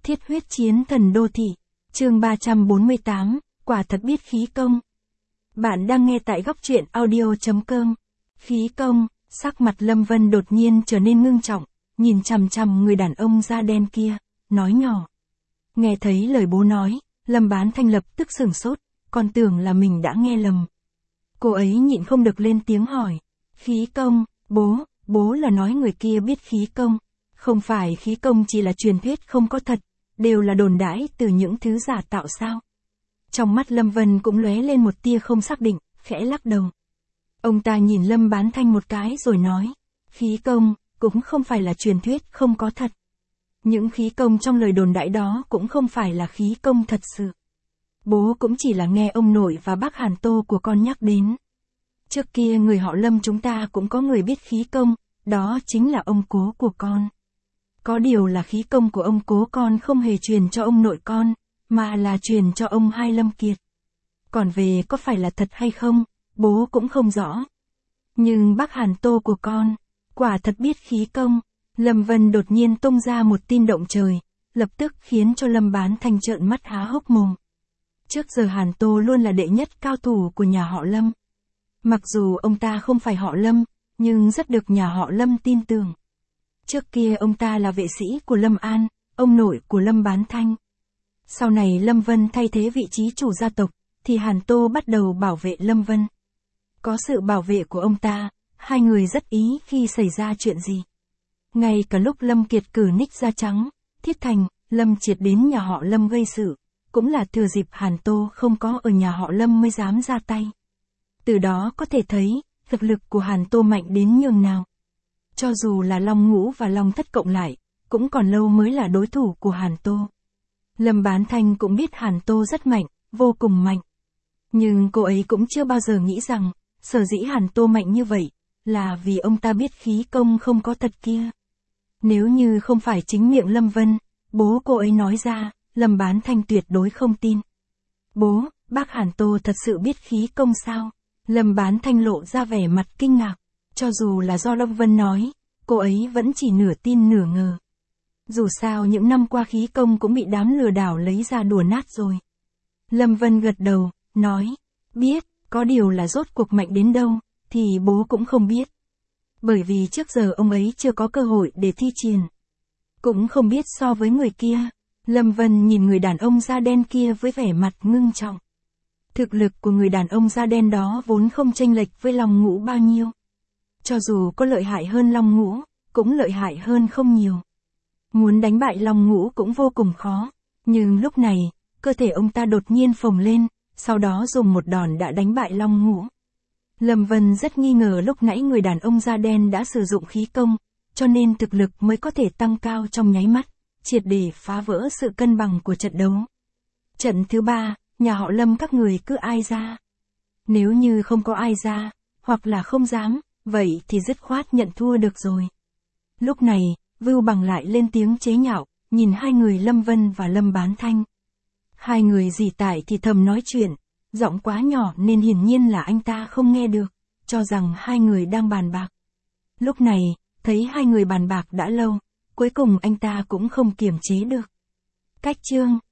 Thiết huyết chiến thần đô thị. Chương 348, quả thật biết khí công. Bạn đang nghe tại góc truyện audio.com. Khí công, sắc mặt Lâm Vân đột nhiên trở nên ngưng trọng, nhìn chằm chằm người đàn ông da đen kia, nói nhỏ. Nghe thấy lời bố nói, Lâm Bán Thanh lập tức sửng sốt, còn tưởng là mình đã nghe lầm. Cô ấy nhịn không được lên tiếng hỏi. Khí công, bố là nói người kia biết khí công. Không phải khí công chỉ là truyền thuyết không có thật, đều là đồn đãi từ những thứ giả tạo sao? Trong mắt Lâm Vân cũng lóe lên một tia không xác định, khẽ lắc đầu. Ông ta nhìn Lâm Bán Thanh một cái rồi nói, khí công, cũng không phải là truyền thuyết không có thật. Những khí công trong lời đồn đãi đó cũng không phải là khí công thật sự. Bố cũng chỉ là nghe ông nội và bác Hàn Tô của con nhắc đến. Trước kia người họ Lâm chúng ta cũng có người biết khí công, đó chính là ông cố của con. Có điều là khí công của ông cố con không hề truyền cho ông nội con, mà là truyền cho ông hai Lâm Kiệt. Còn về có phải là thật hay không, bố cũng không rõ. Nhưng bác Hàn Tô của con, quả thật biết khí công. Lâm Vân đột nhiên tung ra một tin động trời, lập tức khiến cho Lâm Bán Thanh trợn mắt há hốc mồm. Trước giờ Hàn Tô luôn là đệ nhất cao thủ của nhà họ Lâm. Mặc dù ông ta không phải họ Lâm, nhưng rất được nhà họ Lâm tin tưởng. Trước kia ông ta là vệ sĩ của Lâm An, ông nội của Lâm Bán Thanh. Sau này Lâm Vân thay thế vị trí chủ gia tộc, thì Hàn Tô bắt đầu bảo vệ Lâm Vân. Có sự bảo vệ của ông ta, hai người rất ý khi xảy ra chuyện gì. Ngay cả lúc Lâm Kiệt cử Ních da trắng, Thiết Thành, Lâm Triệt đến nhà họ Lâm gây sự, cũng là thừa dịp Hàn Tô không có ở nhà họ Lâm mới dám ra tay. Từ đó có thể thấy, thực lực của Hàn Tô mạnh đến nhường nào. Cho dù là Long Ngũ và Long Thất cộng lại, cũng còn lâu mới là đối thủ của Hàn Tô. Lâm Bán Thanh cũng biết Hàn Tô rất mạnh, vô cùng mạnh. Nhưng cô ấy cũng chưa bao giờ nghĩ rằng, sở dĩ Hàn Tô mạnh như vậy, là vì ông ta biết khí công không có thật kia. Nếu như không phải chính miệng Lâm Vân, bố cô ấy nói ra, Lâm Bán Thanh tuyệt đối không tin. Bố, bác Hàn Tô thật sự biết khí công sao? Lâm Bán Thanh lộ ra vẻ mặt kinh ngạc. Cho dù là do Lâm Vân nói, cô ấy vẫn chỉ nửa tin nửa ngờ. Dù sao những năm qua khí công cũng bị đám lừa đảo lấy ra đùa nát rồi. Lâm Vân gật đầu, nói, biết, có điều là rốt cuộc mạnh đến đâu, thì bố cũng không biết. Bởi vì trước giờ ông ấy chưa có cơ hội để thi triển. Cũng không biết so với người kia. Lâm Vân nhìn người đàn ông da đen kia với vẻ mặt ngưng trọng. Thực lực của người đàn ông da đen đó vốn không chênh lệch với Long Ngũ bao nhiêu. Cho dù có lợi hại hơn Long Ngũ, cũng lợi hại hơn không nhiều. Muốn đánh bại Long Ngũ cũng vô cùng khó. Nhưng lúc này, cơ thể ông ta đột nhiên phồng lên, sau đó dùng một đòn đã đánh bại Long Ngũ. Lâm Vân rất nghi ngờ lúc nãy người đàn ông da đen đã sử dụng khí công, cho nên thực lực mới có thể tăng cao trong nháy mắt, triệt để phá vỡ sự cân bằng của trận đấu. Trận thứ 3, nhà họ Lâm các người cứ ai ra. Nếu như không có ai ra, hoặc là không dám, vậy thì dứt khoát nhận thua được rồi. Lúc này, Vưu Bằng lại lên tiếng chế nhạo, nhìn hai người Lâm Vân và Lâm Bán Thanh. Hai người dì tải thì thầm nói chuyện, giọng quá nhỏ nên hiển nhiên là anh ta không nghe được, cho rằng hai người đang bàn bạc. Lúc này, thấy hai người bàn bạc đã lâu, cuối cùng anh ta cũng không kiềm chế được. Cách chương,